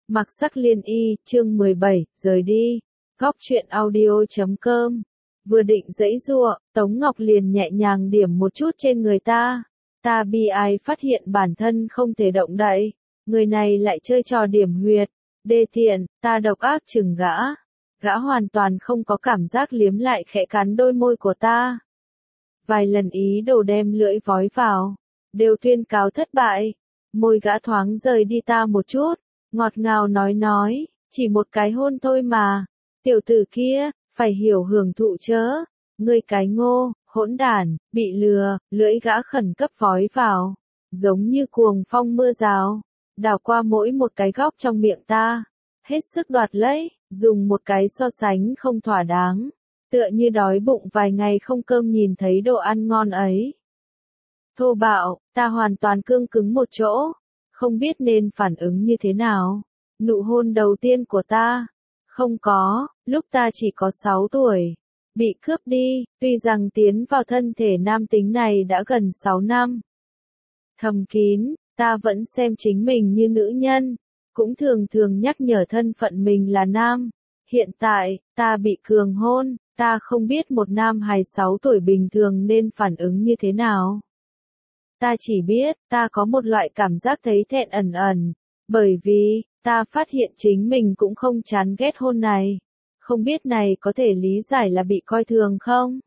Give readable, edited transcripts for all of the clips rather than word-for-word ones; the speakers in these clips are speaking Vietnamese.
Mặc sắc liên y, chương 17, rời đi. Góc truyện audio.com. Vừa định giãy giụa, Tống Ngọc liền nhẹ nhàng điểm một chút trên người ta. Ta bi ai phát hiện bản thân không thể động đậy. Người này lại chơi trò điểm huyệt. Đê tiện, ta độc ác chừng gã. Gã hoàn toàn không có cảm giác liếm lại khẽ cắn đôi môi của ta. Vài lần ý đồ đem lưỡi vói vào, đều tuyên cáo thất bại. Môi gã thoáng rời đi ta một chút, ngọt ngào nói, chỉ một cái hôn thôi mà. Tiểu tử kia, phải hiểu hưởng thụ chớ. Ngươi cái ngô, hỗn đản, bị lừa, lưỡi gã khẩn cấp vói vào, giống như cuồng phong mưa rào, đảo qua mỗi một cái góc trong miệng ta, hết sức đoạt lấy, dùng một cái so sánh không thỏa đáng, tựa như đói bụng vài ngày không cơm nhìn thấy đồ ăn ngon ấy. Thô bạo, ta hoàn toàn cương cứng một chỗ, không biết nên phản ứng như thế nào. Nụ hôn đầu tiên của ta, không có, lúc ta chỉ có 6 tuổi, bị cướp đi, tuy rằng tiến vào thân thể nam tính này đã gần 6 năm. Thầm kín, ta vẫn xem chính mình như nữ nhân, cũng thường thường nhắc nhở thân phận mình là nam. Hiện tại, ta bị cường hôn, ta không biết một nam hài 6 tuổi bình thường nên phản ứng như thế nào. Ta chỉ biết, ta có một loại cảm giác thấy thẹn ẩn ẩn, bởi vì, ta phát hiện chính mình cũng không chán ghét hôn này. Không biết này có thể lý giải là bị coi thường không?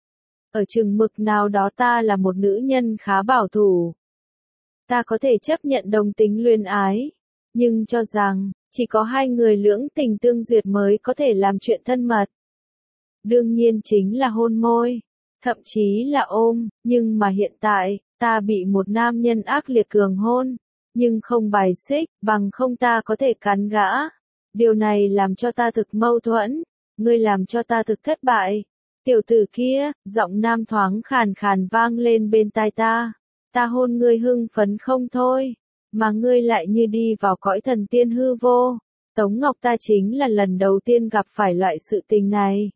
Ở chừng mực nào đó ta là một nữ nhân khá bảo thủ. Ta có thể chấp nhận đồng tính luyến ái, nhưng cho rằng, chỉ có hai người lưỡng tình tương duyệt mới có thể làm chuyện thân mật. Đương nhiên chính là hôn môi, thậm chí là ôm, nhưng mà hiện tại, ta bị một nam nhân ác liệt cường hôn, nhưng không bài xích, bằng không ta có thể cắn gã. Điều này làm cho ta thực mâu thuẫn, ngươi làm cho ta thực thất bại. Tiểu tử kia, giọng nam thoáng khàn khàn vang lên bên tai ta. Ta hôn ngươi hưng phấn không thôi, mà ngươi lại như đi vào cõi thần tiên hư vô. Tống Ngọc ta chính là lần đầu tiên gặp phải loại sự tình này.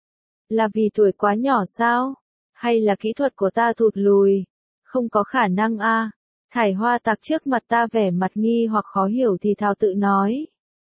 Là vì tuổi quá nhỏ sao? Hay là kỹ thuật của ta thụt lùi? Không có khả năng a. Thải Hoa Tặc trước mặt ta vẻ mặt nghi hoặc khó hiểu thì thào tự nói.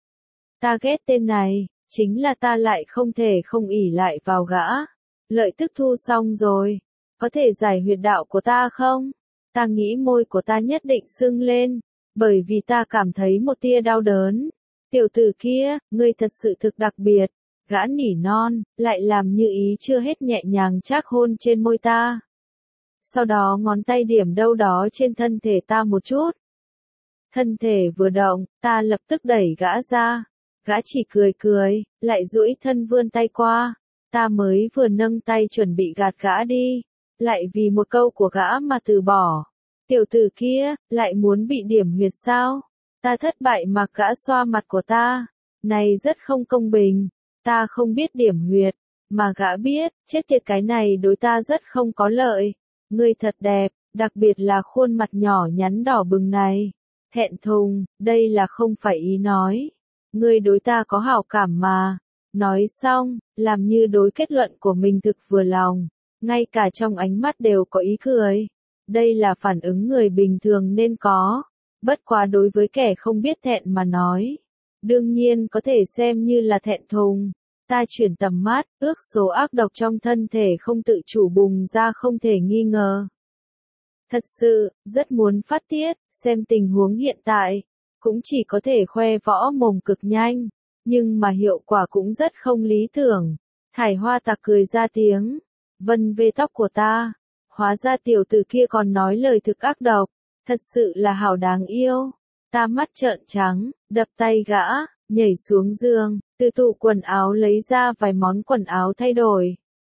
Ta ghét tên này, chính là ta lại không thể không ỷ lại vào gã. Lợi tức thu xong rồi, có thể giải huyệt đạo của ta không? Ta nghĩ môi của ta nhất định sưng lên, bởi vì ta cảm thấy một tia đau đớn. Tiểu tử kia, ngươi thật sự thực đặc biệt. Gã nỉ non, lại làm như ý chưa hết nhẹ nhàng trác hôn trên môi ta. Sau đó ngón tay điểm đâu đó trên thân thể ta một chút. Thân thể vừa động, ta lập tức đẩy gã ra. Gã chỉ cười, lại duỗi thân vươn tay qua. Ta mới vừa nâng tay chuẩn bị gạt gã đi, lại vì một câu của gã mà từ bỏ. Tiểu tử kia, lại muốn bị điểm huyệt sao? Ta thất bại mặc gã xoa mặt của ta. Này rất không công bình. Ta không biết điểm huyệt, mà gã biết, chết tiệt cái này đối ta rất không có lợi. Ngươi thật đẹp, đặc biệt là khuôn mặt nhỏ nhắn đỏ bừng này. Thẹn thùng, đây là không phải ý nói. Ngươi đối ta có hảo cảm mà. Nói xong, làm như đối kết luận của mình thực vừa lòng. Ngay cả trong ánh mắt đều có ý cười. Đây là phản ứng người bình thường nên có. Bất quá đối với kẻ không biết thẹn mà nói. Đương nhiên có thể xem như là thẹn thùng. Ta chuyển tầm mắt, ước số ác độc trong thân thể không tự chủ bùng ra không thể nghi ngờ. Thật sự, rất muốn phát tiết, xem tình huống hiện tại. Cũng chỉ có thể khoe võ mồm cực nhanh. Nhưng mà hiệu quả cũng rất không lý tưởng. Thải Hoa Tặc cười ra tiếng. Vân về tóc của ta. Hóa ra tiểu tử kia còn nói lời thực ác độc. Thật sự là hảo đáng yêu. Ta mắt trợn trắng, đập tay gã, nhảy xuống giường, từ tủ quần áo lấy ra vài món quần áo thay đổi.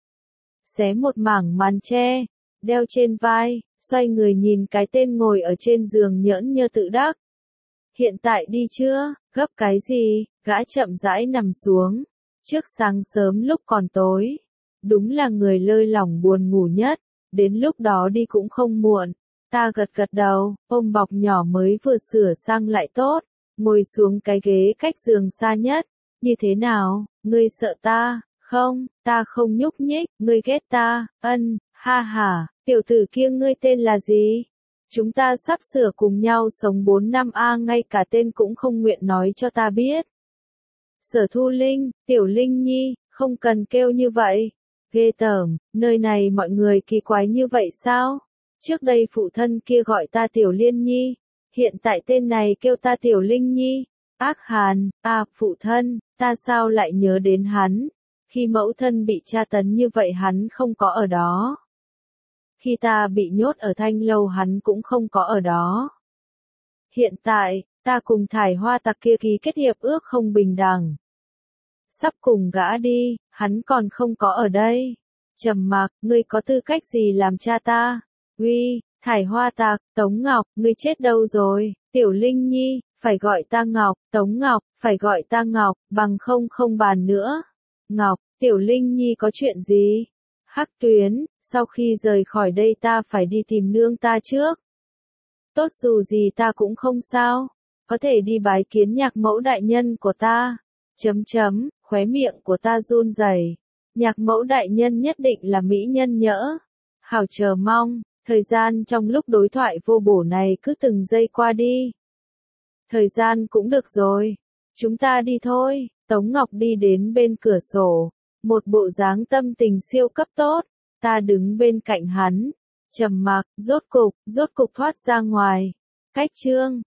Xé một mảng màn che, đeo trên vai, xoay người nhìn cái tên ngồi ở trên giường nhỡn nhơ tự đắc. Hiện tại đi chưa, gấp cái gì, gã chậm rãi nằm xuống. Trước sáng sớm lúc còn tối, đúng là người lơi lỏng buồn ngủ nhất, đến lúc đó đi cũng không muộn. Ta gật đầu, ôm bọc nhỏ mới vừa sửa sang lại tốt, ngồi xuống cái ghế cách giường xa nhất. Như thế nào, ngươi sợ ta, không, ta không nhúc nhích, ngươi ghét ta, ha ha, tiểu tử kia ngươi tên là gì? Chúng ta sắp sửa cùng nhau sống 4 năm ngay cả tên cũng không nguyện nói cho ta biết. Sở Thu Linh, Tiểu Linh Nhi, không cần kêu như vậy. Ghê tởm, nơi này mọi người kỳ quái như vậy sao? Trước đây phụ thân kia gọi ta Tiểu Liên Nhi, hiện tại tên này kêu ta Tiểu Linh Nhi. Ác hàn, phụ thân, ta sao lại nhớ đến hắn? Khi mẫu thân bị tra tấn như vậy hắn không có ở đó. Khi ta bị nhốt ở Thanh Lâu hắn cũng không có ở đó. Hiện tại, ta cùng thải hoa tặc kia ký kết hiệp ước không bình đẳng. Sắp cùng gã đi, hắn còn không có ở đây. Trầm mặc, ngươi có tư cách gì làm cha ta? Uy, thải hoa tặc, Tống Ngọc, ngươi chết đâu rồi? Tiểu Linh Nhi, phải gọi ta Ngọc, Tống Ngọc, phải gọi ta Ngọc, bằng không không bàn nữa. Ngọc, Tiểu Linh Nhi có chuyện gì? Hắc Tuyến, sau khi rời khỏi đây ta phải đi tìm nương ta trước. Tốt dù gì ta cũng không sao, có thể đi bái kiến nhạc mẫu đại nhân của ta. Khóe miệng của ta run rẩy. Nhạc mẫu đại nhân nhất định là mỹ nhân nhỡ. Hảo chờ mong, thời gian trong lúc đối thoại vô bổ này cứ từng giây qua đi. Thời gian cũng được rồi. Chúng ta đi thôi. Tống Ngọc đi đến bên cửa sổ. Một bộ dáng tâm tình siêu cấp tốt. Ta đứng bên cạnh hắn. Trầm mặc, rốt cục thoát ra ngoài. Cách chương.